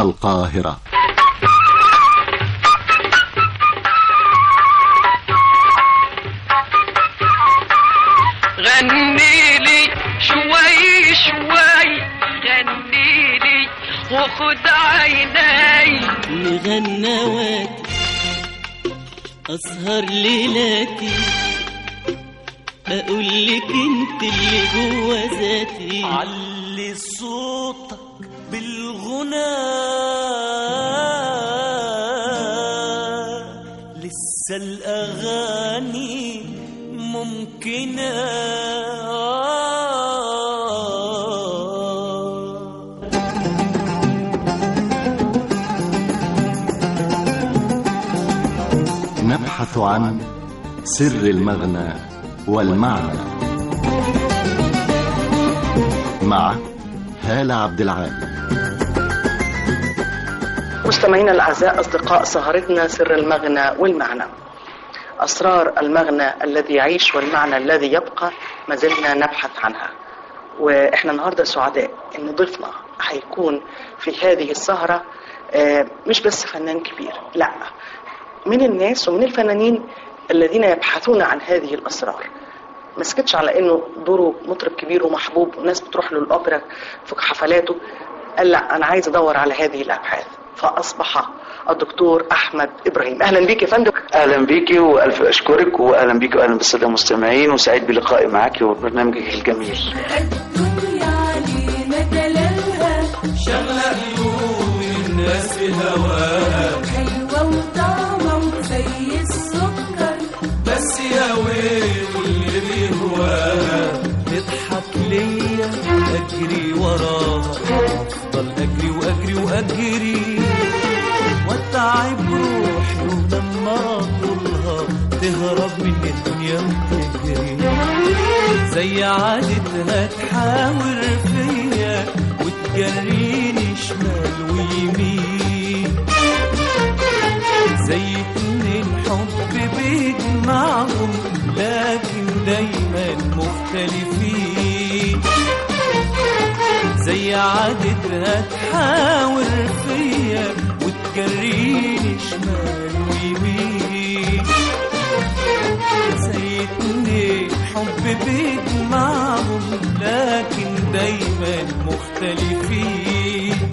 القاهرة. غنيلي شوي شوي، غنيلي وخد عيني مغنواتي أسهر ليلاتي، أقول لك انت اللي جوا ذاتي. علي صوتك بالغنى، لسه الأغاني ممكنة. نبحث عن سر المغنى والمعنى مع هالة عبد العال. مستمعينا الأعزاء، أصدقاء سهرتنا سر المغنى والمعنى، أسرار المغنى الذي يعيش والمعنى الذي يبقى، ما زلنا نبحث عنها. وإحنا النهاردة سعداء إن ضيفنا هيكون في هذه السهرة مش بس فنان كبير، لا، من الناس ومن الفنانين الذين يبحثون عن هذه الأسرار. ما سكتش على إنه دوره مطرب كبير ومحبوب والناس بتروح له الأوبرا في حفلاته، قال لا، أنا عايز أدور على هذه الأبحاث، فأصبح الدكتور أحمد إبراهيم. أهلا بيك يا فندم. أهلا بيكي وألف أشكرك، وأهلا بيكي وأهلا بالسادة المستمعين، وسعيد بلقائي معك وبرنامجك الجميل. الدنيا علينا دلالها، شغلة قلوب الناس هواها، حلوة وطعمة وزي السكر، بس يا ويل اللي بيهواها. تضحك ليا أجري وراها، أفضل أجري وأجري وأجري، واتعب روحي ولما أطولها تهرب من الدنيا وتجري. زي عادتها تحاور فيا وتجريني شمال ويمين، زي اتنين حب بيجمعهم لكن دايما مختلفين. زي عادتها تحاور فيا وتجريني شمال ويمين، زي اتنين حب بيجمعهم لكن دايما مختلفين.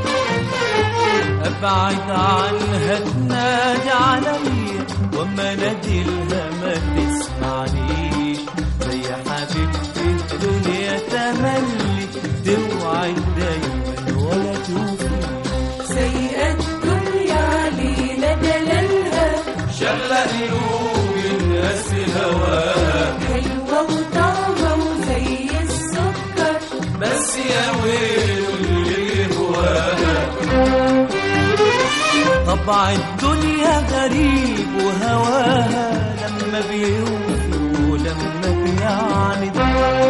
ابعد عنها تنادي عليا وما ناديلها ما تسمعنيش، زي حبيبتي الدنيا تملي توعد دايما ولا توفي. زي الدنيا علينا دلالها، شغلة قلوب الناس هواها، حلوة وطعمة وزي السكر، بس يا ويل اللي هواها. طبع الدنيا غريب وهواها، لما بيوفي ولما بيعاند،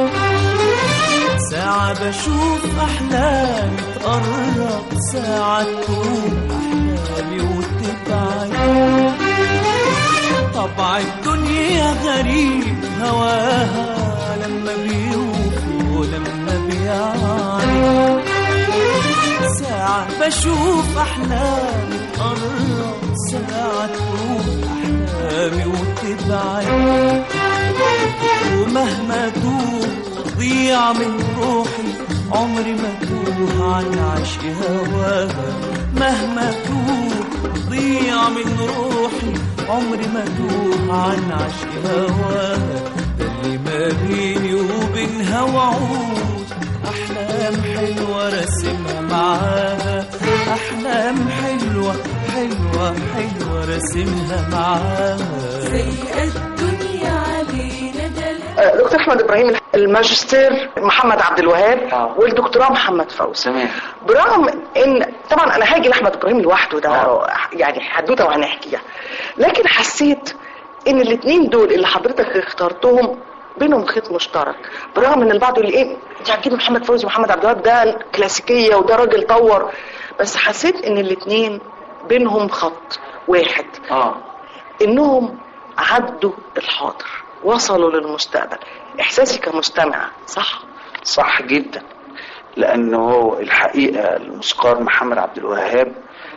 ساعة بشوف أحلامي تقرب، ساعة تروح أحلامي وتبعد. طبع الدنيا غريب هواها، لما بيوفي ولما بيعاند، ساعة بشوف أحلامي تقرب، ساعة تروح أحلامي وتبعد. ومهما تضيع من روحي عمري ما توه عن عشق هواها، مهما تضيع من روحي عمري ما توه عن عشق هواها. ده اللي ما بيني وبينها وعود، أحلام حلوة رسمها معاها، أحلام حلوة حلوة حلوة رسمها معاها. زي الدنيا علينا دلال. دكتور أحمد إبراهيم، الماجستير محمد عبد الوهاب والدكتوراه محمد فوزي. تمام. برغم ان طبعا انا هاجي لاحمد ابراهيم لوحده، ده يعني حدوته وهنحكيها، لكن حسيت ان الاثنين دول اللي حضرتك اخترتهم بينهم خيط مشترك، برغم ان البعض يقول ايه انت هتجيب محمد فوزي ومحمد عبد الوهاب، ده كلاسيكيه وده راجل طور، بس حسيت ان الاثنين بينهم خط واحد، انهم عدوا الحاضر وصلوا للمستقبل. احساسي كمستمع صح؟ صح جدا، لأنه الحقيقة الموسيقار محمد عبد الوهاب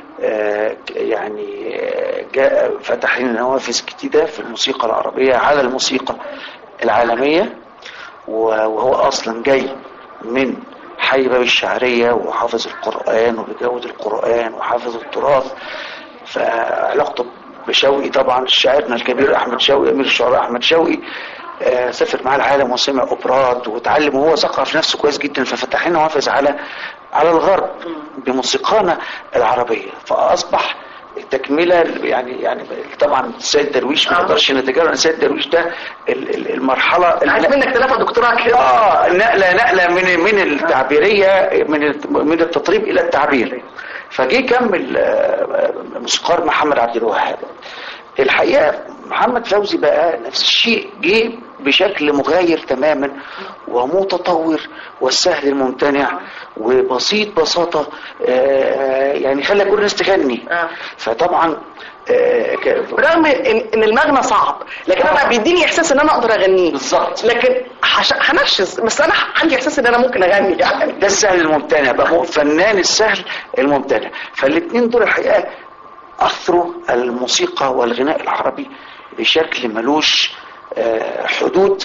يعني جاء فتح لنا نوافذ جديدة في الموسيقى العربية على الموسيقى العالمية، وهو أصلا جاي من حي باب الشعرية وحافظ القرآن وبيجود القرآن وحافظ التراث. فعلاقته بشوقي طبعا شاعرنا الكبير أحمد شوقي، أمير الشعراء أحمد شوقي، سافر معاه العالم وسمع أوبرات وتعلم، وهو ثقف نفسه كويس جدا. ففتح لنا نوافذ على الغرب بموسيقانا العربية. فأصبح التكملة يعني طبعا السيد درويش ما نقدرش نتجاهل ان السيد درويش ده المرحلة عايز منك 3 دكتوراه كده. نقلة من التعبيرية، من التطريب إلى التعبير. فجي كمل موسيقار محمد عبد الوهاب. الحقيقة محمد فوزي بقى نفس الشيء، جه بشكل مغاير تماما ومتطور والسهل الممتنع وبسيط بساطة، يعني خلى كل الناس تغني. فطبعا رغم ان المغنى صعب، لكن انا بيديني احساس ان انا اقدر اغنيه بالظبط. لكن هنشز، بس انا عندي احساس ان انا ممكن اغني يعني. ده السهل الممتنع بقى، فنان السهل الممتنع. فالاثنين دول الحقيقة أثروا الموسيقى والغناء العربي بشكل ملوش حدود،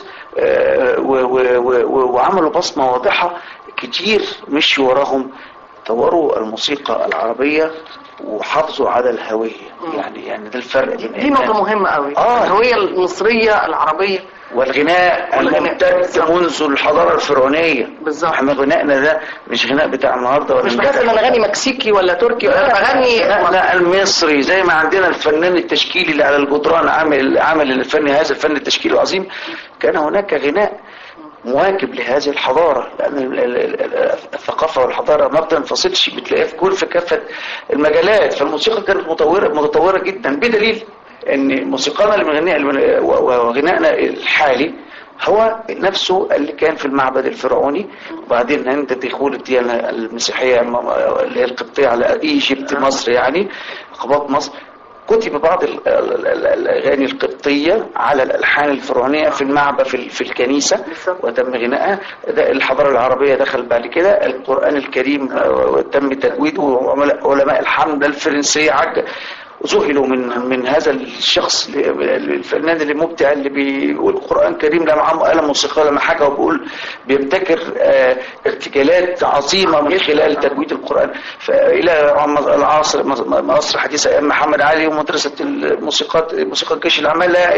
وعملوا بصمة واضحة. كتير مشوا وراهم، طوروا الموسيقى العربية وحافظوا على الهوية. يعني ده الفرق. دي نقطة مهمة قوي. الهوية المصرية العربية والغناء الممتد منذ الحضارة الفرعونية. بالظبط. احنا غنائنا ده مش غناء بتاع النهارده ولا مش بس ان انا اغني مكسيكي ولا تركي، ولا بغني لا المصري. زي ما عندنا الفنان التشكيلي اللي على الجدران عامل الفن، هذا الفن التشكيلي العظيم، كان هناك غناء مواكب لهذه الحضارة، لأن الثقافة والحضارة ما بتنفصلش، بتلاقيها في كافة المجالات. فالموسيقى كانت متطورة جدا، بدليل ان موسيقانا اللي بنغنيها وغنائنا الحالي هو نفسه اللي كان في المعبد الفرعوني. وبعدين عند دخول الديانة المسيحية اللي هي القبطية على ايجيبت مصر، يعني قباط مصر، كتب بعض الأغاني القبطية على الألحان الفرعونية في المعبد في الكنيسة وتم غنائها. الحضارة العربية دخل بعد كده القرآن الكريم وتم تجويده، وعلماء الحملة الفرنسية ذهلوا من هذا الشخص الفنان اللي مبدع اللي بيقول القرآن الكريم. لا معاه آلة موسيقية لما حاجة وبيقول بيبتكر ارتجالات عظيمة من خلال تجويد القرآن. فإلى العصر مصر حديثة أيام محمد علي ومدرسة موسيقى الجيش اللي عملها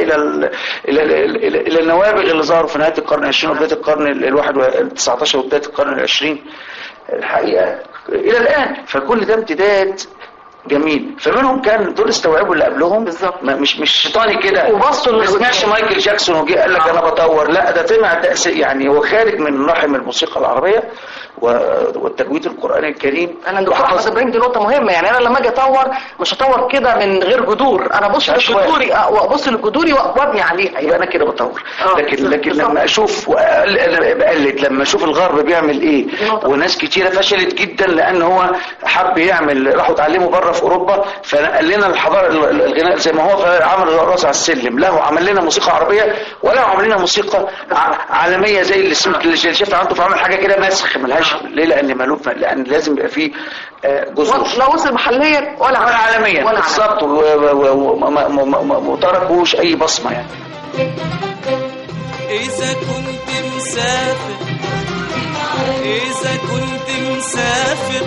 إلى النوابغ اللي ظهروا في نهاية القرن العشرين وبداية القرن ال19 وبداية القرن العشرين الحقيقة إلى الآن. فكل ده امتداد جميل. فمنهم كان دول استوعبوا اللي قبلهم بالظبط، مش شيطاني كده وبصوا ما سمعش مايكل جاكسون وجي قال لك انا بطور، لا ده طلع تأثير، يعني هو خارج من رحم الموسيقى العربيه والتجويد القرآني الكريم. انا دكتور احمد ابراهيم دي نقطه مهمه. يعني انا لما اجي اطور مش هطور كده من غير جذور، انا ابص لجذوري وابص لجذوري وابني عليها، يبقى انا كده بطور. لكن لما اشوف بقلد، لما اشوف الغرب بيعمل ايه، وناس كتيره فشلت جدا لان هو حب يعمل، راحوا اتعلموا بره في اوروبا فنقل لنا الحضاره الغناء زي ما هو، فعمل راس على السلم. لا هو عمل لنا موسيقى عربيه ولا عمل لنا موسيقى عالميه زي اللي شايفها عنده، فعمل حاجه كده مسخ ملهاش ليه، لان لازم يبقى فيه جذور، لا وصل محليا ولا عالميا بالظبط، وما تركوش اي بصمه يعني. إذا كنت مسافر، إذا كنت مسافر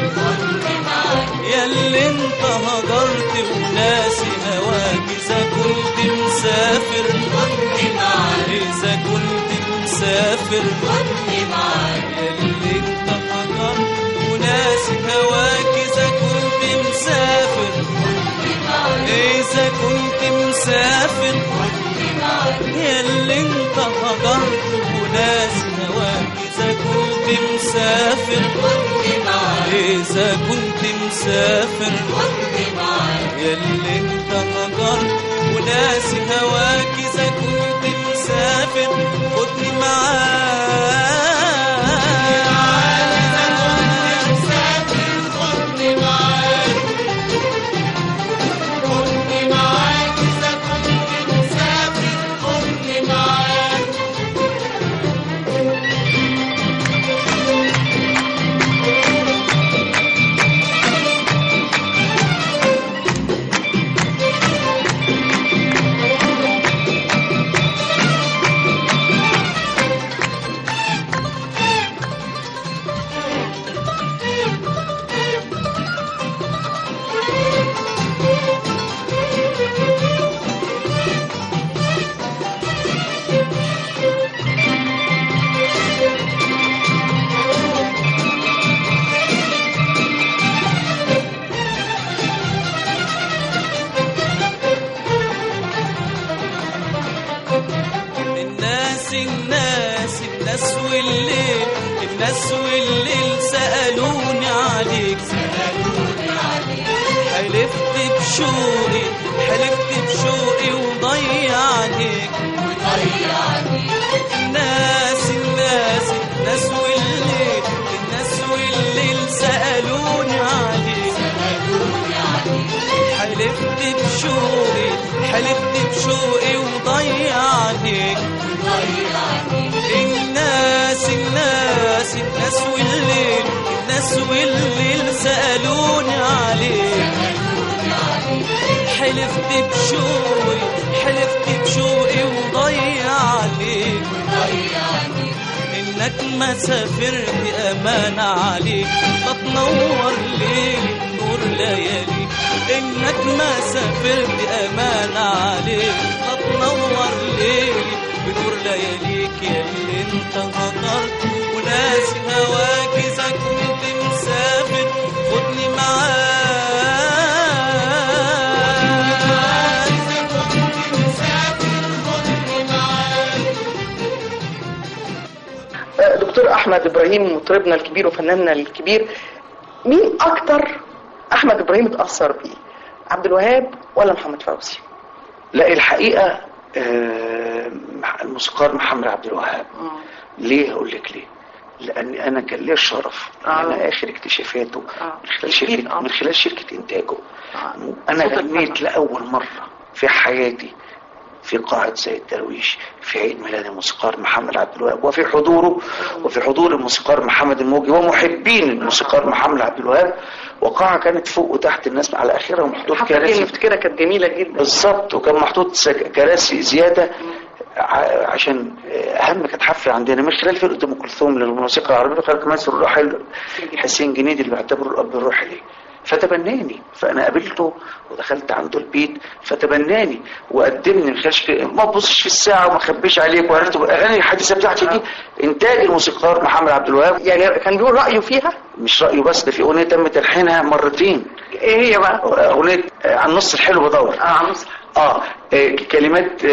ياللي انت هجرت وناسي هواك، إذا كنت مسافر إذا كنت مسافر ياللي انت هجرت وناسي هواك، إذا كنت مسافر إذا كنت مسافر ياللي انت هجرت وناسي هواك، إذا كنت مسافر إذا كنت مسافر ياللي انت هجرت وناسي هواك، إذا كنت مسافر خدني معاك، بشوقي حلفت بشوقي وضيع عليك الناس والليل سألوني عليك حلفت بشوقي وضيع عليك الناس والليل سألوني عليك حلفت بشوقي وضيع عليك انك ما سافرت امان عليك تتنور ليلي نور لياليك انك ما سافرت امان عليك تتنور ليلي بنور لياليك ياللي انت غدرت وناسي هواك اذا كنت مسافر خدني معاك دكتور احمد ابراهيم مطربنا الكبير وفناننا الكبير، مين اكتر احمد ابراهيم اتاثر بيه، عبد الوهاب ولا محمد فوزي؟ لا الحقيقه الموسيقار محمد عبد الوهاب. ليه؟ اقول لك ليه. لان انا كان لي الشرف انا اخر اكتشافاته من خلال شركه انتاجه. انا غنيت لاول مره في حياتي في قاعة سيد درويش في عيد ميلاد الموسيقار محمد عبد الوهاب، وفي حضوره وفي حضور الموسيقار محمد الموجي ومحبين الموسيقار محمد عبد الوهاب، وقاعة كانت فوق وتحت الناس على اخرها، ومحطوط كراسي نفتكرها كانت جميلة جدا بالظبط، وكان محطوط كراسي زيادة عشان اهم كانت حفله عندنا من خلال فرقه ام كلثوم للموسيقى العربيه، وكان كمان الراحل حسين جنيدي اللي بيعتبره الاب الروحي ليه. فتبناني، فانا قابلته ودخلت عنده البيت فتبناني وقدمني من خلال ما تبصش في الساعه وما اخبيش عليك، وعرفت الاغاني الحديثه بتاعتي دي انتاج الموسيقار محمد عبد الوهاب. يعني كان بيقول رايه فيها؟ مش رايه بس، ده في اغنيه تم تلحينها مرتين. ايه هي بقى؟ اغنيه عن النص الحلو بدور. عن النص كلمات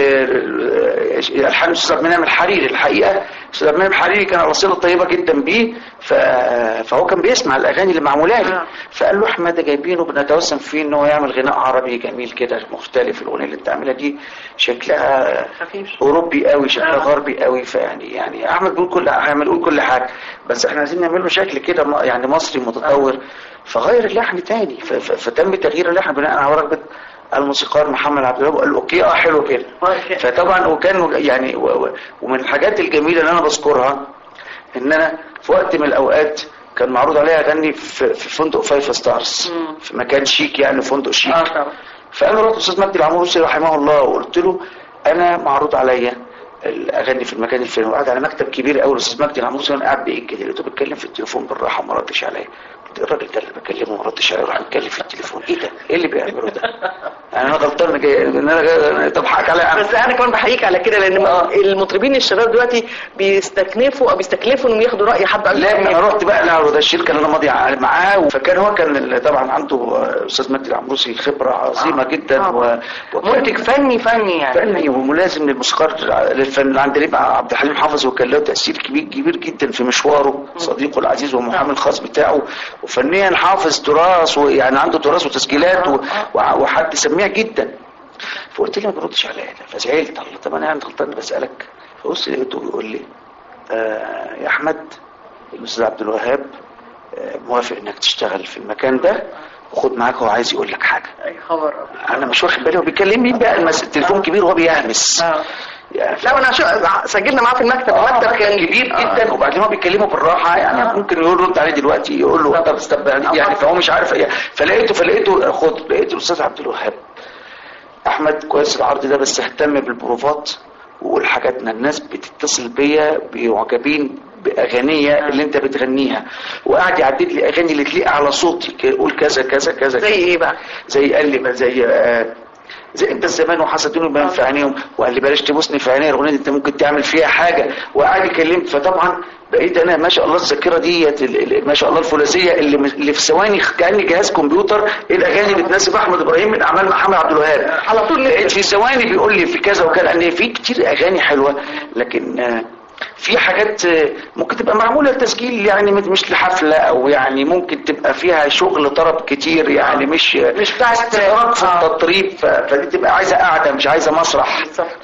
الحان الاستاذ عبد المنعم الحريري. الحقيقه الاستاذ عبد المنعم الحريري كان على صله طيبه جدا بيه، فهو كان بيسمع الاغاني اللي معموله لي، فقال له احمد جايبينه بنتوسم فيه ان هو يعمل غناء عربي جميل كده مختلف، الاغنيه اللي انت عاملها دي شكلها اوروبي قوي، شكلها غربي قوي، فيعني احمد بيقول هيعمل كل حاجه، بس احنا عايزين نعمل له شكل كده يعني مصري متطور، فغير اللحن تاني، فتم تغيير اللحن بناء على رغبه الموسيقار محمد عبد الوهاب. قال له اوكي حلو كده. فطبعا وكان يعني ومن الحاجات الجميله اللي انا بذكرها ان انا في وقت من الاوقات كان معروض عليا اغني في فندق 5 ستارز في مكان شيك، يعني فندق شيك. فانا رحت الاستاذ مجدي العمروسي رحمه الله وقلت له انا معروض عليا الاغاني في المكان الفلاني، وقعد على مكتب كبير قوي الاستاذ مجدي العمروسي، وانا قاعد بايه كده لقيته بيتكلم في التليفون بالراحه وما ردش عليا. الراجل ده اللي بكلمه ما ردش عليه، راح يتكلم في التليفون. ايه ده؟ ايه اللي بيعمله ده؟ انا غلطان ان انا تضحك عليا. بس انا كمان بحييك على كده، لان المطربين الشباب دلوقتي بيستكنفوا انهم ياخدوا راي حد. لا انا رحت بقى ده الشركه اللي انا ماضي معاه، فكان هو كان طبعا عنده استاذ مجدي العمروسي خبره عظيمه جدا منتج فني فني وملازم للموسيقار للفن. عند عبد الحليم حافظ، وكان له تاثير كبير جدا في مشواره، صديقه العزيز ومحامي الخاص بتاعه، وفنيا حافظ تراث، ويعني عنده تراث وتسجيلات وحد سميع جدا. فقلت له ما بردش عليا، فزعلت. الله، طب انا يعني غلطان بسالك؟ فبص لقيته بيقول لي يا احمد الاستاذ عبد الوهاب موافق انك تشتغل في المكان ده، وخد معاك هو عايز يقول لك حاجه. اي خبر. انا مش واخد بالي هو بيكلم مين بقى، التليفون كبير وهو بيهمس. يعني لا انا سجلنا معاه في المكتب. المكتب كان كبير جدا، وبعدين هو بيكلمه بالراحه، يعني ممكن يقول رد عليه دلوقتي، يقول له طب استنى يعني، فهو مش عارف يعني. فلقيته لقيت الاستاذ عبد الوهاب احمد كويس العرض ده، بس اهتم بالبروفات والحاجاتنا. الناس بتتصل بيا بيعجبين باغانيه اللي انت بتغنيها، وقعد يعدد لي اغاني اللي تليق على صوتي، قول كذا كذا كذا. زي ايه بقى؟ زي قال لي زي انت الزمان وحسدوني بين في عينيهم، وقال لي بلاش تبوسني في عيني، الاغنيه دي انت ممكن تعمل فيها حاجه، وقعد يكلمني. فطبعا بقيت انا ما شاء الله الذاكره ديت ما شاء الله الفولاذيه اللي في ثواني كاني جهاز كمبيوتر، ايه الاغاني اللي بتناسب احمد ابراهيم من اعمال محمد عبد الوهاب على طول في ثواني بيقول لي في كذا وكذا، لان في كتير اغاني حلوه، لكن في حاجات ممكن تبقى معمولة لتسجيل يعني مش لحفلة، او يعني ممكن تبقى فيها شغل طرب كتير يعني مش بتاع استغراق في التطريب، فدي تبقى عايزة قاعدة مش عايزة مسرح.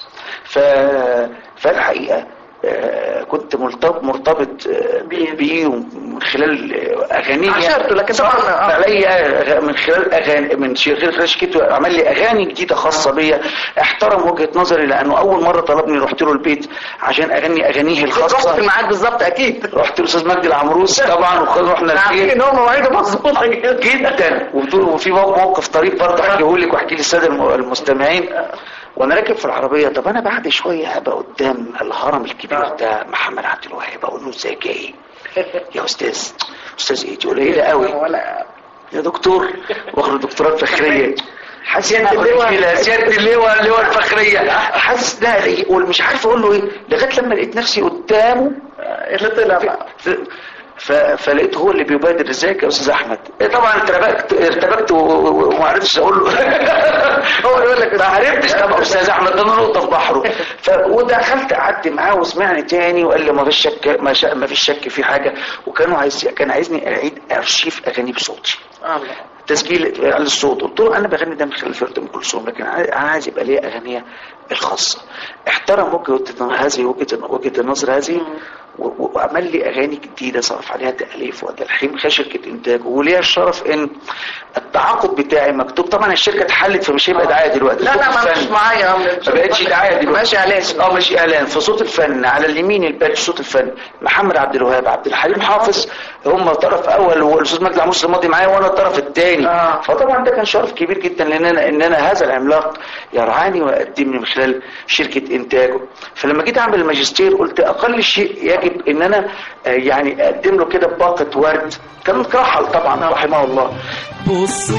فالحقيقة كنت مرتبط بيه من خلال اغانيه، عشرته. لكن طبعا عليا من خلال اغاني، من خلال شركته عمل لي اغاني جديده خاصه بيا. احترم وجهه نظري لانه اول مره طلبني رحت له البيت عشان اغني اغانيه الخاصه. رحت في الميعاد بالظبط اكيد. رحت الاستاذ مجدي العمروس طبعا، ورحنا عارفين ان هو مواعيده مظبوطه جدا. وفي موقف طريف برضه احكيه لك واحكي للساده المستمعين. وانا راكب في العربيه، طب انا بعد شويه هبقى قدام الهرم الكبير بتاع محمد عبد الوهاب، اقول له ازيك ايه يا استاذ ايه؟ تقول ايه قوي يا دكتور، واخد دكتوراه فخريه، سياده اللواء الفخريه، حاسس ده مش عارف اقول له ايه، لغايه لما لقيت نفسي قدامه اللي طلع فلقيته هو اللي بيبادر، ازيك يا استاذ احمد؟ طبعا ارتبكت وما عرفتش اقول له. هو يقول لك ما عرفتش. طب استاذ احمد ده نقطه في بحره. ودخلت قعدت معاه وسمعني تاني وقال لي ما فيش شك، ما فيش شك في حاجه. كان عايزني اعيد ارشيف اغاني بصوتي، تسجيل على الصوت. قلت له انا بغني ده من خلال فرقه ام كلثوم، لكن انا عايز يبقى ليا اغانيه الخاصه. احترم وجهه النظر هذه وعمل لي اغاني جديده صرف عليها تاليف وتلحين شركه انتاج، وليها الشرف ان التعاقد بتاعي مكتوب. طبعا الشركه اتحلت فمش هيبقى دعايه دلوقتي. لا ما مش معايا، ما بقتش دعايه دلوقتي، ماشي اعلان. ماشي اعلان. في صوت الفن على اليمين الباقي صوت الفن محمد عبد الوهاب، عبد الحليم حافظ، هم طرف اول والاستاذ مجدي العمروس الماضي معايا وانا الطرف الثاني. فطبعا ده كان شرف كبير جدا ان انا هذا العملاق يرعاني ويقدمني من خلال شركه انتاجه. فلما جيت اعمل الماجستير قلت اقل شيء يجب ان انا يعني اقدم له كده باقه ورد. كان رحل طبعا رحمه الله. بصيش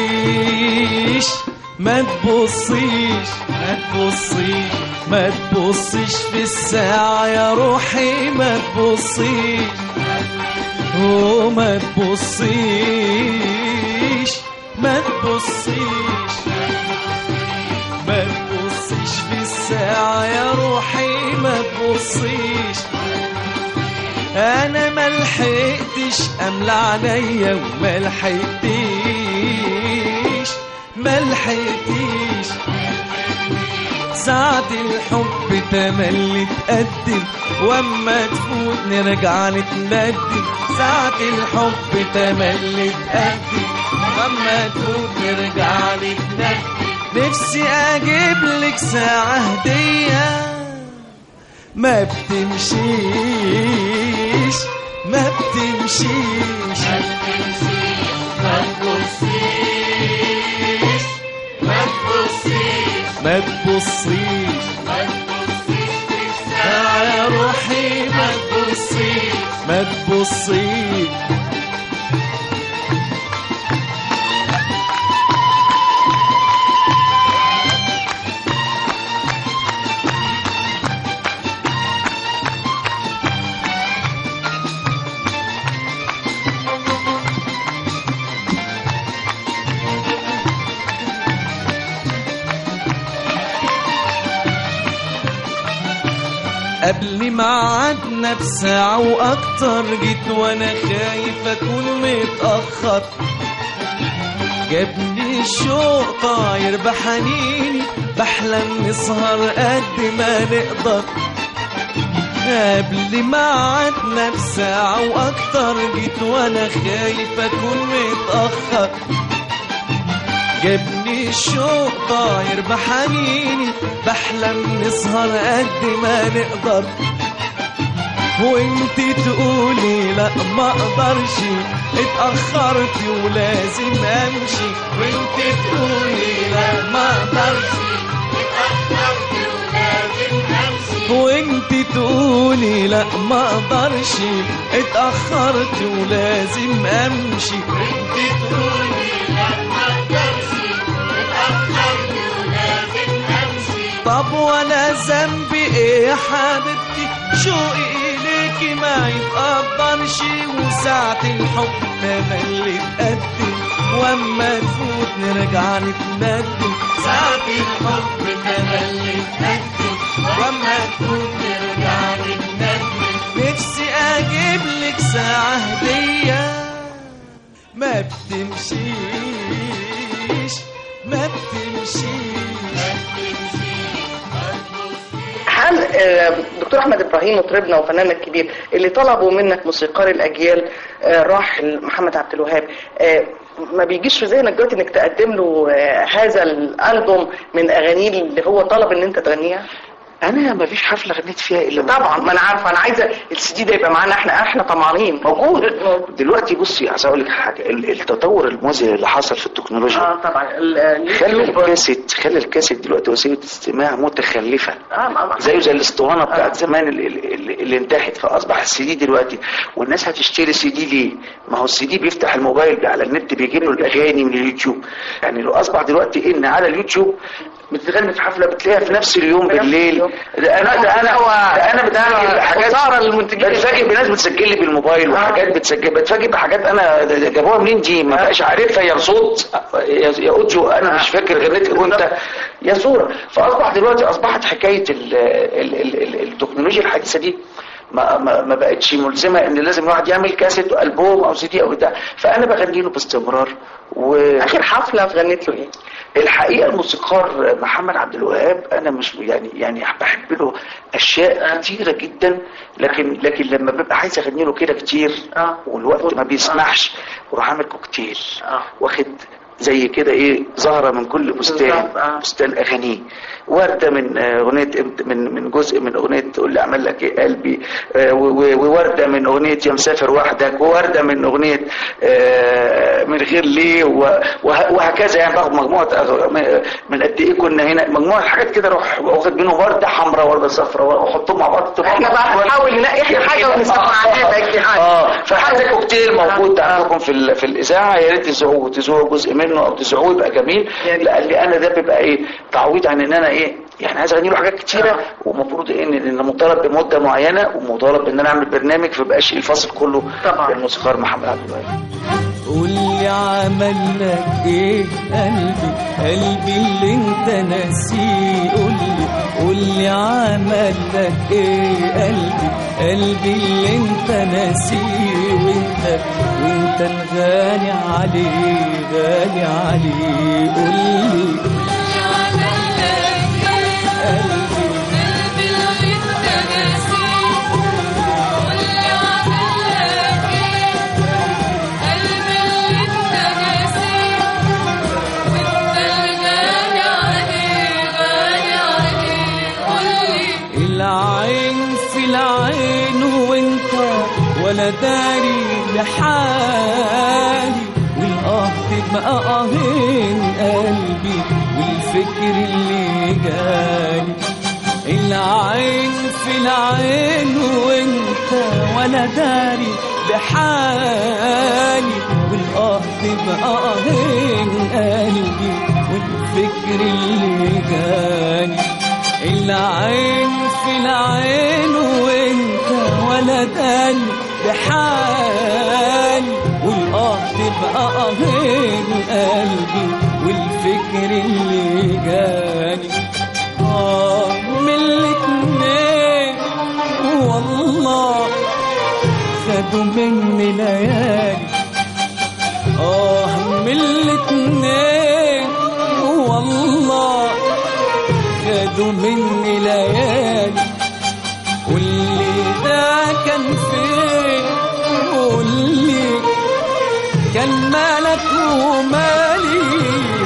ما تبصيش ما تبصيش ما تبصيش في الساعة يا روحي، ما تبصيش وما تبصيش ما تبصيش ما تبصيش في الساعة يا روحي، ما تبصيش. انا ملحقتش املى عليا ملحقتش ساعة الحب تملي تقدم، واما تفوت نرجع نتندم. ساعة الحب تملي تقدم، واما تفوت نرجع نتندم. نفسي اجيب لك ساعة هدية ما بتمشيش ما بتمشيش ما تبصيش ما تبصيش ما تبصيش يا روحي، ما تبصيش ما تبصيش. قبل ميعادنا بساعة وأكتر جيت وأنا خايف أكون متأخر. جابني الشوق طاير بحنيني، بحلم نسهر قد ما نقدر. قبل ميعادنا بساعة وأكتر جيت وأنا خايف أكون متأخر. جابني الشوق طاير بحنيني، بحلم نسهر قد ما نقدر. وانت تقولي لا ما اقدرش، اتأخرتي ولازم امشي. وانت تقولي لا ما اقدرش، اتأخرتي ولازم امشي. وانت تقولي لا ما اقدرش، اتأخرتي ولازم امشي. وانت تقولي لا ما اقدرش، اتأخرتي ولازم امشي. طب وانا ذنبي ايه يا حبيبتي؟ شوقي إليكي ما يتقدرش. وساعة الحب تملي تقدم، واما تفوت نرجع نتندم. ساعة الحب تملي تقدم، واما تفوت نرجع نتندم. ساعة هدية ما بتمشيش ما بتمشيش. هل دكتور احمد ابراهيم مطربنا وفناننا الكبير اللي طلبوا منك موسيقار الاجيال راحل محمد عبد الوهاب، ما بيجيش في ذهنك دلوقتي انك تقدم له هذا الالبوم من اغانيه اللي هو طلب ان انت تغنيها؟ انا ما فيش حفله غنيت فيها الا طبعا ما انا عارفه، انا عايزه السي دي ده يبقى معانا، احنا طمعانين. موجود دلوقتي. بصي عايز اقول لك حاجه، التطور المذهل اللي حصل في التكنولوجيا طبعا خلى الكاسيت دلوقتي وسيله استماع متخلفه، زي الاسطوانه بتاعت زمان اللي انتهت. فاصبح السي دي دلوقتي، والناس هتشتري سي دي ليه؟ ما هو السي دي بيفتح الموبايل على النت بيجيب له الاغاني من اليوتيوب. يعني لو اصبح دلوقتي ان على اليوتيوب بتغني في حفله بتلاقيها في نفس اليوم بالليل. انا بتفاجئ حاجات بتفاجئ بناس بتسجل لي بالموبايل وحاجات بتفاجئ بحاجات انا جابوها منين دي ما بقاش عارفها، يا صوت يا اوديو انا مش فاكر غنيت وانت يا صوره. فاصبح دلوقتي اصبحت حكايه التكنولوجيا الحديثه دي ما بقتش ملزمه ان لازم الواحد يعمل كاسيت والبوم او سي دي او بتاع. فانا بغني له باستمرار. اخر حفله غنيت له ايه؟ الحقيقه الموسيقار محمد عبد الوهاب انا مش يعني بحب له اشياء كتيره جدا، لكن لما ببقى عايز اغني له كده كتير والوقت ما بيسمحش بروح اعمل كوكتيل واخد زي كده ايه زهره من كل بستان اغانيه، ورده من اغنيه من جزء من اغنيه تقول لي اعمل لك ايه قلبي، وورده من اغنيه يا مسافر وحدك، وورده من اغنيه من غير ليه، وهكذا. يعني باخد مجموعه من قد ايه كنا هنا مجموعه حاجات كده، اروح واخد منهم ورده حمراء ورده صفراء واحطهم مع بعض. احنا بقى نحاول نلاقي احنا حاجه ونسمعها. فحتى كوكتيل موجود عندكم في الاذاعه، يا ريت تزوروا جزء منه او تزعوه يبقى جميل. لان انا ده بيبقى ايه تعويض عن ان انا ايه يعني عايز اغني له حاجات كتيره، ومفروض ان مطالب بمده معينه ومطالب ان انا اعمل برنامج، فبقاش الفصل كله للموسيقار محمد عبد الوهاب. قول لي عمل لك ايه قلبي اللي انت ناسيه، قول لي عمل لك ايه قلبي اللي انت ناسيه، وانت الغالي عليه غالي عليه. قول لي ولا داري لحالي، تبقى قاهين قلبي والفكر اللي جالي. العين في العين وانت ولا داري بحالي، تبقى قاهين قلبي والفكر اللي جالي. العين في العين وانت ولا داري بحالي، تبقى قاهين قلبي والفكر اللي جاني. من الاتنين والله خدوا مني ليالي، من الاتنين والله خدوا مني ليالي. واللي ده كان فين قولي، كان مالك ومالي.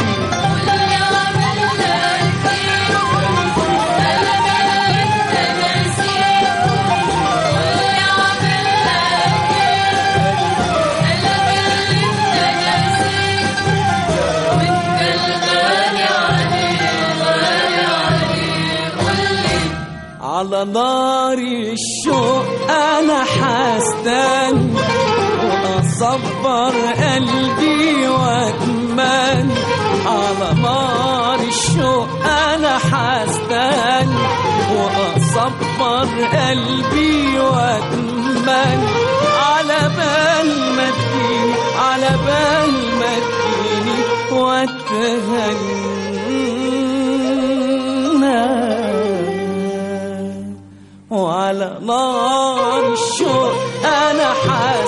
على نار الشوق انا حستنى واصبر قلبي واتمنى. على نار الشوق انا حستنى واصبر قلبي واتمنى. على بال ما تجيني على بال ما تجيني واتهنى. وعلى نار الشوق انا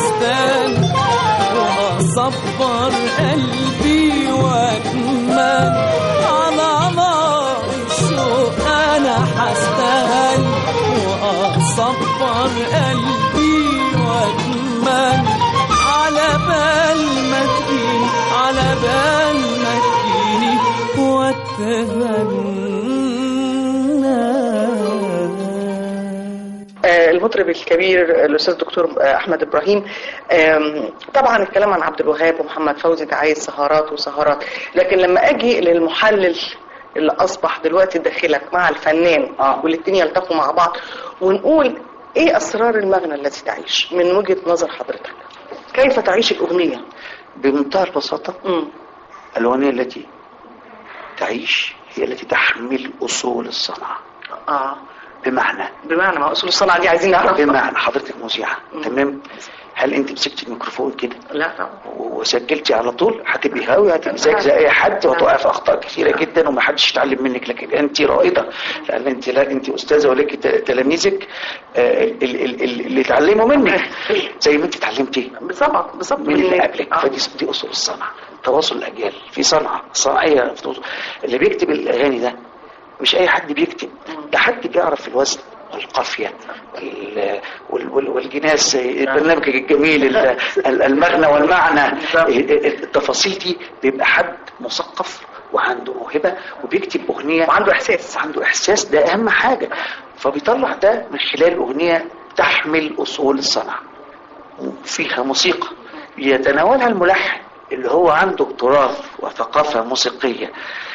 المطرب الكبير الأستاذ الدكتور أحمد إبراهيم، طبعا الكلام عن عبد الوهاب ومحمد فوزي ده عايز سهرات وسهرات، لكن لما أجي للمحلل اللي أصبح دلوقتي داخلك مع الفنان والاتنين يلتقوا مع بعض ونقول إيه أسرار المغنى التي تعيش من وجهة نظر حضرتك؟ كيف تعيش الأغنية؟ بمنتهى البساطة الأغنية التي تعيش هي التي تحمل أصول الصنعة. بمعنى ما أصول الصنعة دي عايزين نعرفها. بمعنى حضرتك مذيعة تمام، هل انت مسكتي الميكروفون كده لا طبعا وسجلتي على طول هتبقي هاوي، هتبقي زيك زي اي حد وهتوقع في اخطاء كثيره جدا ومحدش يتعلم منك، لكن انت رائده لان انت استاذه ولك تلاميذك اللي اتعلموا منك زي ما انت اتعلمتي بالظبط من اللي قبلك. فدي اصول الصنعه، تواصل الاجيال في صنعه صناعيه. اللي بيكتب الاغاني ده مش اي حد بيكتب، ده حد بيعرف الوزن والقافية والجناس، البرنامج الجميل المغنى والمعنى، التفاصيل دي بيبقى حد مثقف وعنده موهبة وبيكتب أغنية وعنده إحساس. ده أهم حاجة. فبيطلع ده من خلال أغنية تحمل أصول الصنعة وفيها موسيقى يتناولها الملحن اللي هو عنده تراث وثقافة موسيقية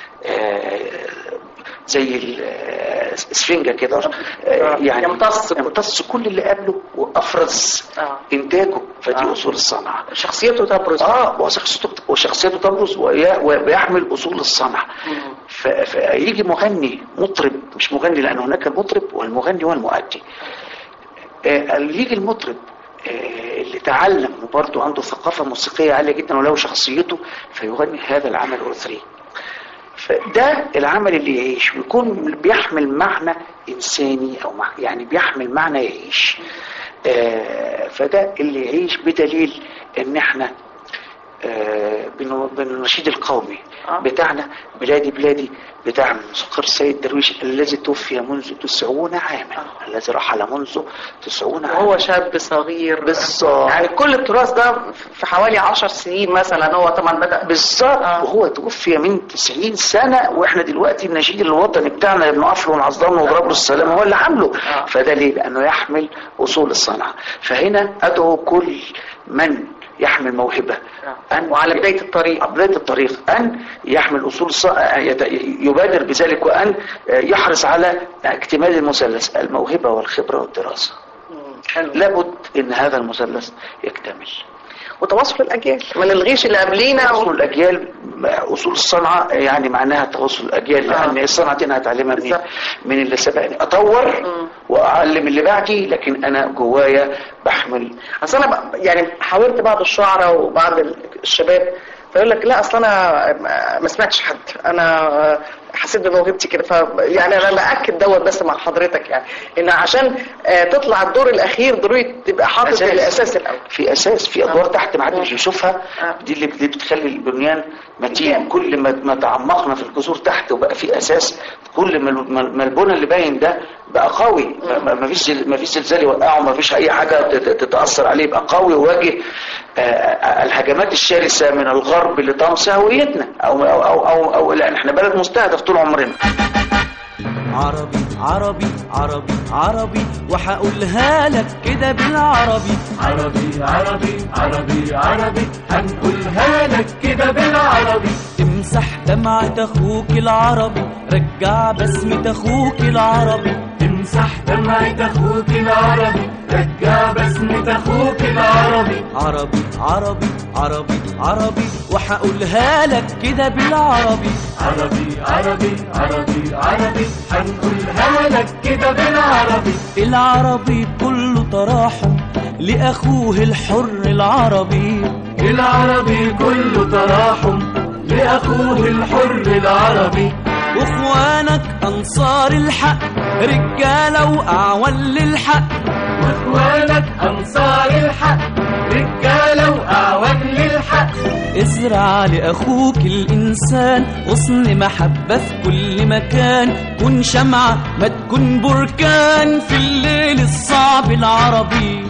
زي السفنجة كده، يعني يمتص كل اللي قبله وأفرز إنتاجه. فدي أصول الصنعة. شخصيته تبرز. وشخصيته تبرز ويحمل أصول الصنعة. فيجي مغني مطرب، مش مغني لأن هناك المطرب والمغني والمؤدي. يجي المطرب اللي تعلم وبرضه عنده ثقافة موسيقية عالية جدا وله شخصيته فيغني هذا العمل الأسري. فده العمل اللي يعيش ويكون بيحمل معنى إنساني أو يعني بيحمل معنى يعيش. فده اللي يعيش بدليل إن احنا بالنشيد القومي بتاعنا بلادي بلادي بتاع الموسيقار السيد درويش الذي توفي منذ 90 عاما، الذي رحل منذ 90 عاما وهو شاب صغير بالظبط. يعني كل التراث ده في حوالي 10 سنين مثلا هو طبعا بدأ بالظبط. وهو توفي من 90 سنة واحنا دلوقتي النشيد الوطني بتاعنا بنقف له ونعظم له ونضرب له السلام هو اللي عامله. فده ليه؟ لأنه يحمل أصول الصنعة. فهنا أدعو كل من يحمل موهبة وعلى بداية الطريق أن يحمل أصول يبادر بذلك وأن يحرص على اكتمال المثلث الموهبة والخبرة والدراسة. لابد أن هذا المثلث يكتمل. وتواصل الأجيال ما نلغيش اللي قبلينا. تواصل الأجيال أصول الصنعة يعني معناها تواصل الأجيال لأن الصنعة دي أنا هتعلمها من اللي سبقني، أطور وأعلم اللي بعدي، لكن أنا جوايا بحمل. أصل أنا يعني حاولت بعض الشعراء وبعض الشباب فيقول لك لا أصل أنا ما سمعتش حد، أنا حسيت بموهبتي كده. يعني أنا بأكد دوت بس مع حضرتك يعني إن عشان تطلع الدور الأخير ضروري تبقى حاطط الأساس الأول. في أدوار تحت ما حدش يشوفها، دي اللي بتخلي البنيان متين. كل ما تعمقنا في الجذور تحت وبقى في أساس، كل ما البنى اللي باين ده بقى قوي، ما فيش زلزال يوقعه، ما فيش أي حاجة تتأثر عليه، يبقى قوي وواجه الهجمات الشرسة من الغرب اللي طمس هويتنا أو لأن احنا بلد مستهدف طول عمرنا. عربي عربي عربي عربي وحقولها لك كده بالعربي. عربي عربي عربي عربي هنقولها لك كده بالعربي. امسح دمعة اخوك العربي، رجع بسمة اخوك العربي. امسح دمعة اخوك العربي، رجع بسمة اخوك العربي. عربي عربي عربي عربي وحقولها لك كده بالعربي. عربي عربي عربي عربي هنقولها لك كده بالعربي. العربي كله تراحم لأخوه الحر العربي. العربي كله تراحم لأخوه الحر العربي. واخوانك أنصار الحق رجالة وأعوان للحق. واخوانك أنصار الحق رجالة وأعوان للحق. ازرع لأخوك الإنسان غصن محبة في كل مكان. كن شمعة ما تكون بركان في الليل الصعب العربي.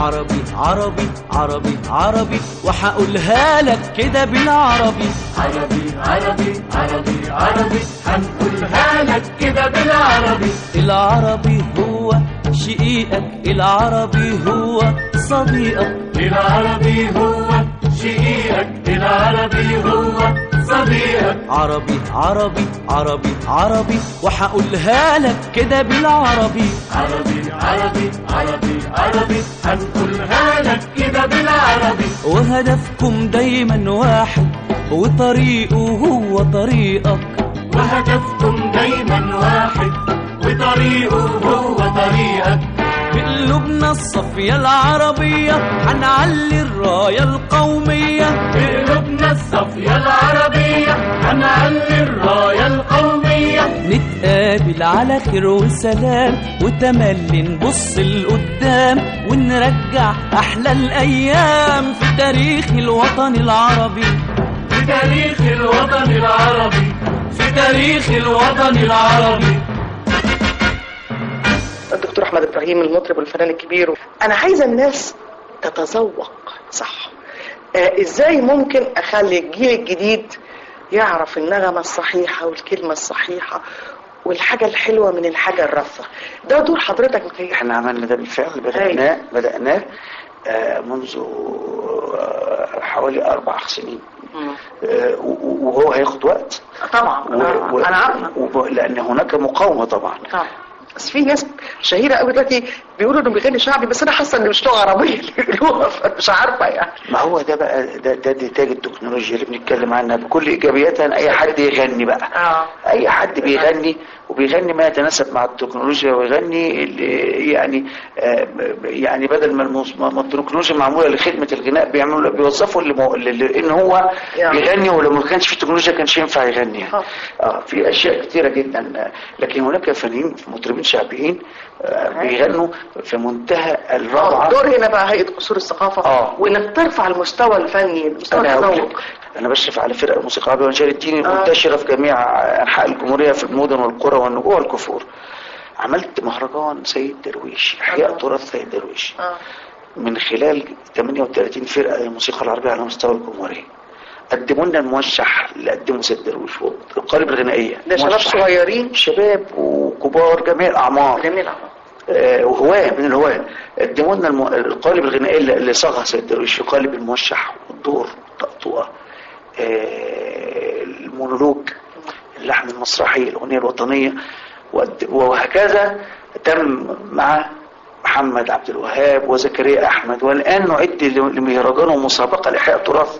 عربي عربي عربي عربي وحقولها لك كده بالعربي. عربي عربي عربي عربي هنقولها لك كده بالعربي. العربي هو شقيقك، العربي هو صديقك، العربي هو شقيقك، العربي هو صديقك. عربي عربي عربي عربي وحقولها لك كده بالعربي. عربي عربي عربي عربي هنقولها لك كده بالعربي. وهدفكم دايما واحد وطريقه هو طريقك، وهدفكم دايما واحد وطريقه هو طريقك. بقلوبنا الصفية العربية هنعلي الراية القومية، بقلوبنا الصفية العربية هنعلي الراية القومية. نتقابل على خير وسلام وتملي نبص لقدام ونرجع أحلى الأيام في تاريخ الوطن العربي، في تاريخ الوطن العربي، في تاريخ الوطن العربي. الدكتور أحمد إبراهيم المطرب والفنان الكبير، أنا عايزة الناس تتذوق صح. إزاي ممكن أخلي الجيل الجديد يعرف النغمة الصحيحة والكلمة الصحيحة والحاجة الحلوة من الحاجة الرفة؟ ده دور حضرتك مكيف. احنا عملنا ده بالفعل، بدأناه منذ حوالي 4 سنين، وهو هياخد وقت طبعا. أنا عارفة لأن هناك مقاومة طبعا. بس في ناس شهيرة قوي دلوقتي بيقولوا انه بيغني شعبي، بس انا حاسه ان مش لغه عربيه اللي بيقولوها، مش عارفه يعني. ما هو ده بقى ده نتاج التكنولوجيا اللي بنتكلم عنها بكل ايجابياتها. اي حد يغني بقى، اي حد بيغني وبيغني ما يتناسب مع التكنولوجيا، ويغني يعني بدل ما التكنولوجيا معموله لخدمه الغناء بيوظفوا ان هو يغني، ولو ما كانش في تكنولوجيا كانش ينفع يغني. في اشياء كثيره جدا، لكن هناك فنانين مطربين شعبيين بيغنوا في منتهى الروعه. دور هنا بقى هيئه قصور الثقافه وانك ترفع المستوى الفني، المستوى التذوق. انا بشرف على فرق الموسيقى العربيه وانشاد الديني منتشره في جميع انحاء الجمهوريه، في المدن والقرى والنجوع والكفور. عملت مهرجان سيد درويش، احياء تراث سيد درويش، من خلال 38 فرقه للموسيقى العربيه على مستوى الجمهوريه. قدموا لنا الموشح اللي قدمه سيد درويش والقالب الغنائيه. ده شباب صغيرين، شباب وكبار جميع الاعمار، وهواه من الهواه. قدموا لنا القالب الغنائي اللي صاغها سيد درويش في قالب الموشح والدور، الطقطقه، المونولوج، اللحن المسرحي، الاغنيه الوطنيه، وهكذا تم مع محمد عبد الوهاب وزكريا احمد. والان نعد لمهرجان ومسابقه لاحياء التراث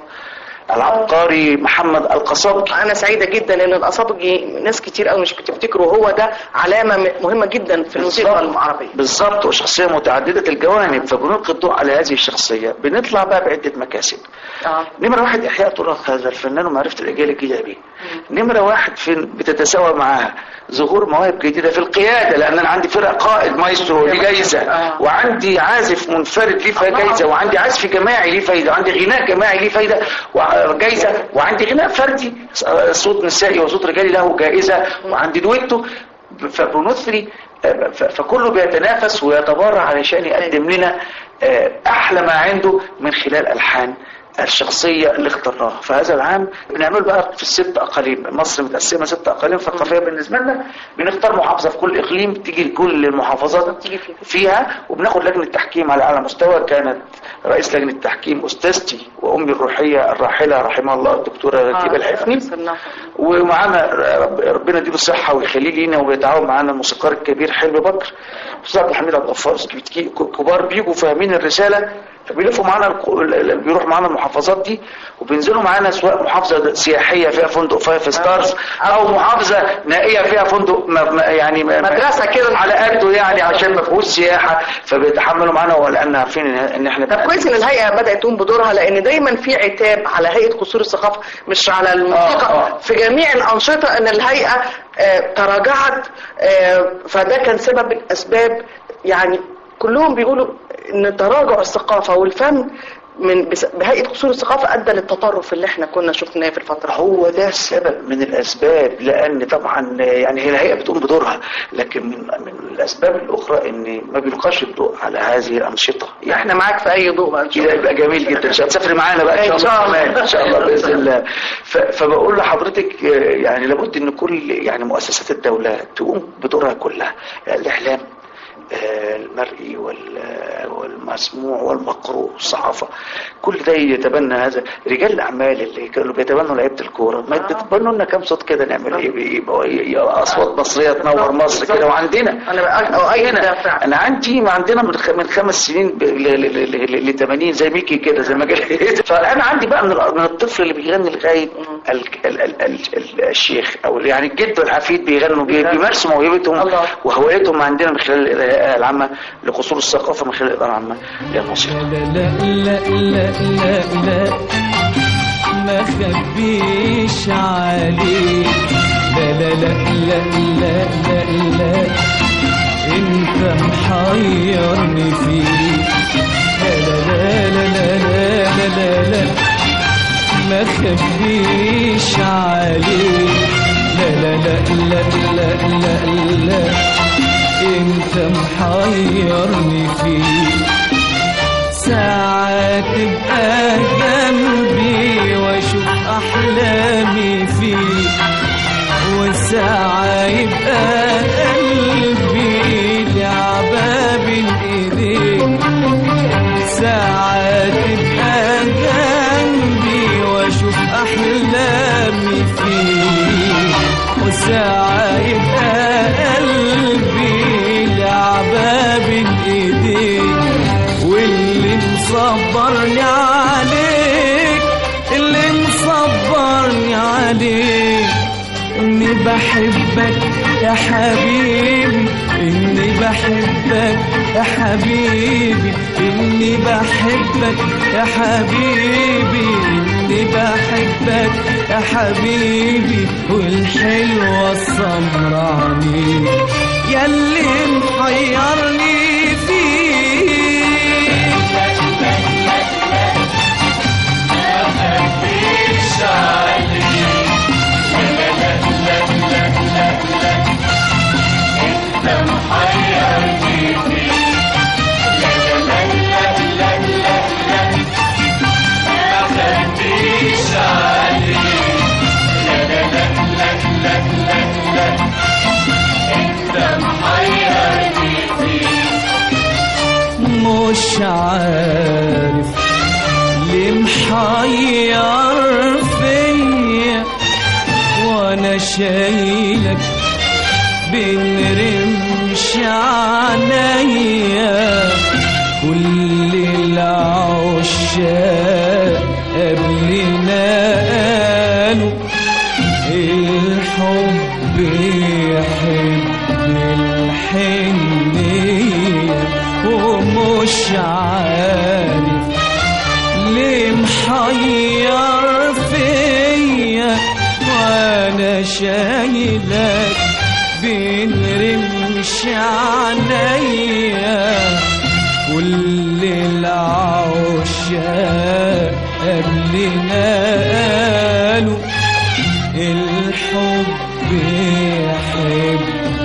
العبقري محمد القصابجي. انا سعيده جدا ان القصابجي ناس كتير قوي مش بتفتكره، هو ده علامه مهمه جدا في الموسيقى العربيه. بالظبط، وشخصيه متعدده الجوانب، فبنلقي الضوء على هذه الشخصيه. بنطلع بقى بعده مكاسب. نمره 1 احياء تراث هذا الفنان ومعرفه الاجيال الجديده به. نمره 1 بتتساوى معها ظهور مواهب جديده في القياده، لان انا عندي فرقه قائد مايسترو ليه جايزه، وعندي عازف منفرد ليه جايزه، وعندي عزف جماعي ليه فايده، وعندي غناء جماعي ليه فايده جايزه، وعندي غناء فردي صوت نسائي وصوت رجالي له جائزه، وعندي دويتو. فبنثري، فكله بيتنافس ويتبارع علشان يقدم لنا احلى ما عنده من خلال الحان الشخصية اللي اخترناها. فهذا العام بنعمل بقى في ال6 أقاليم. مصر متقسمة 6 أقاليم ثقافية بالنسبة لنا. بنختار محافظة في كل إقليم تيجي لكل المحافظات فيها، وبناخد لجنة تحكيم على أعلى مستوى. كانت رئيس لجنة التحكيم أستاذتي وأمي الروحية الراحلة رحمها الله الدكتورة رتيبة الحفني، ومعانا ربنا يديله الصحة ويخليه لينا، وبيتعاون معانا الموسيقار الكبير حلمي بكر، أستاذ عبد الحميد عبد الغفار، كبار بيجوا فاهمين الرسالة، فبيلفوا معانا بيروح معانا المحافظات دي، وبينزلوا معانا سواء محافظة سياحية فيها فندق 5 ستارز او محافظة نائية فيها فندق يعني مدرسة كده على قده يعني عشان ما فيهوش سياحة، فبيتحملوا معانا ولان عارفين ان احنا. طب كويس ان الهيئة بدأت تقوم بدورها، لان دايما في عتاب على هيئة قصور الثقافة مش على الموسيقى في جميع الأنشطة، ان الهيئة تراجعت، فده كان سبب الاسباب. يعني كلهم بيقولوا ان تراجع الثقافة والفن بهيئة قصور الثقافة ادى للتطرف اللي احنا كنا شفناه في الفترة. هو ده السبب من الاسباب، لان طبعا يعني هي الهيئة بتقوم بدورها، لكن من الاسباب الاخرى ان ما بيلقاش الضوء على هذه الانشطه. يعني احنا معاك في اي ضوء بقى كده يبقى جميل جدا. ان شاء الله تسافري معانا بقى ان شاء الله ان شاء الله باذن الله. فبقول لحضرتك يعني لابد ان كل يعني مؤسسات الدوله تقوم بدورها كلها، الاعلام المرئي والمسموع والمقروء، الصحافة، كل ده يتبنى هذا. رجال الأعمال اللي كانوا بيتبنوا لعيبة الكورة ما يتبنوا لنا كام صوت كده نعمل يبقى أصوات مصرية تنور مصر كده. وعندنا أنا عندي ما عندنا من 5 سنين ل 80 زي ميكي كده زي ما قال. فأنا عندي بقى من الطفل اللي بيغني لغاية الشيخ أو يعني الجد والحفيد بيغنوا بيمارسوا موهبتهم وهوايتهم عندنا من خلال الإدارة العامة لقصور الثقافة، من خلال الإدارة العامة للموسيقى. لا لا لا لا لا ما خبيش عليك، لا لا لا لا لا لا لا انت محيرني فيك، لا لا لا لا لا لا لا ما خبيش عليك، لا لا لا لا لا لا لا انت محيرني فيك. ساعات تبقى جنبي واشوف احلامي فيك، وساعة يبقى قلبي لعبة بين ايديك. ساعات تبقى جنبي واشوف احلامي فيك، وساعة يبقى قلبي لعبة بين ايديك. واللي مصبرني عليك، اللي مصبرني عليك اني بحبك يا حبيبي، اني بحبك يا حبيبي، اني بحبك يا حبيبي، اني بحبك يا حبيبي. والحلوة السمراني ياللي محيرني فيك. مش عارف ليه محير فيا، وانا شايلك بين رمش عينيا. كل العشاق قبلنا قالوا الحب يحب الحنية، ومش عارف ليه محير فيا، وانا شايلك بين رمش عينيا. كل العشاق قبلنا قالوا الحب يحب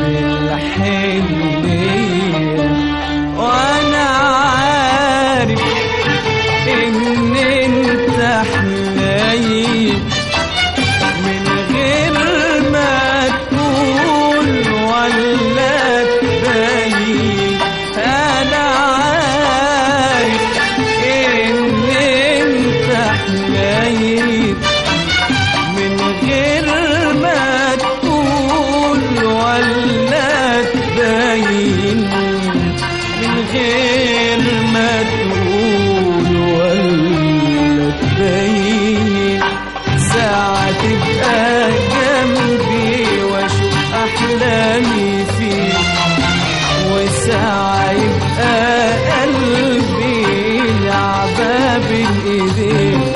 الحنية. وانا عارف ان انت حنين من غير ما تقول ولا تبين. انا عارف ان انت حنين من غير ما تقول ولا تبين، من غير ما تقول ولا تبين. ساعة تبقى جنبي واشوف احلامي فيك، وساعة يبقى قلبي لعبة بين ايديك.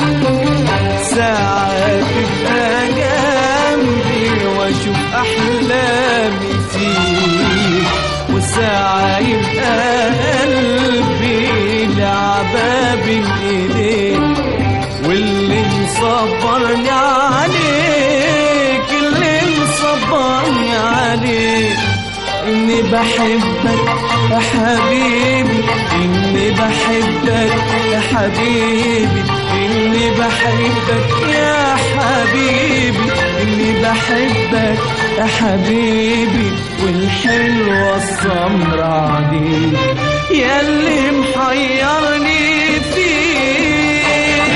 ساعة تبقى جنبي واشوف احلامي فيك، وساعة يبقى قلبي لعبة بين ايديك. واللي مصبرني عليك، اللي مصبرني عليك إني بحبك يا حبيبي، إني بحبك يا حبيبي، إني بحبك يا حبيبي، إني بحبك يا حبيبي، والحلوة السمرة عليك ياللي محيرني فيك.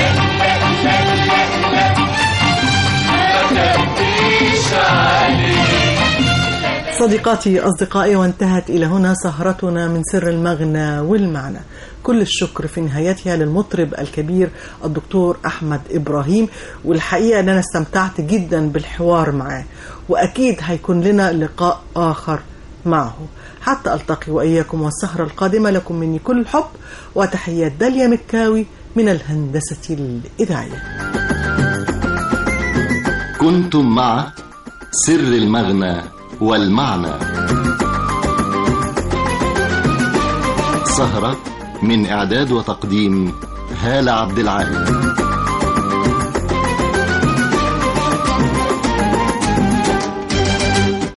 صديقاتي أصدقائي، وانتهت إلى هنا سهرتنا من سر المغنى والمعنى. كل الشكر في نهايتها للمطرب الكبير الدكتور أحمد إبراهيم، والحقيقة أن أنا استمتعت جدا بالحوار معاه، وأكيد هيكون لنا لقاء آخر معه. حتى ألتقي وإياكم والسهرة القادمة، لكم مني كل الحب وتحيات داليا مكاوي من الهندسة الإذاعية. كنتم مع سر المغنى والمعنى، سهرة من إعداد وتقديم هالة عبد العال.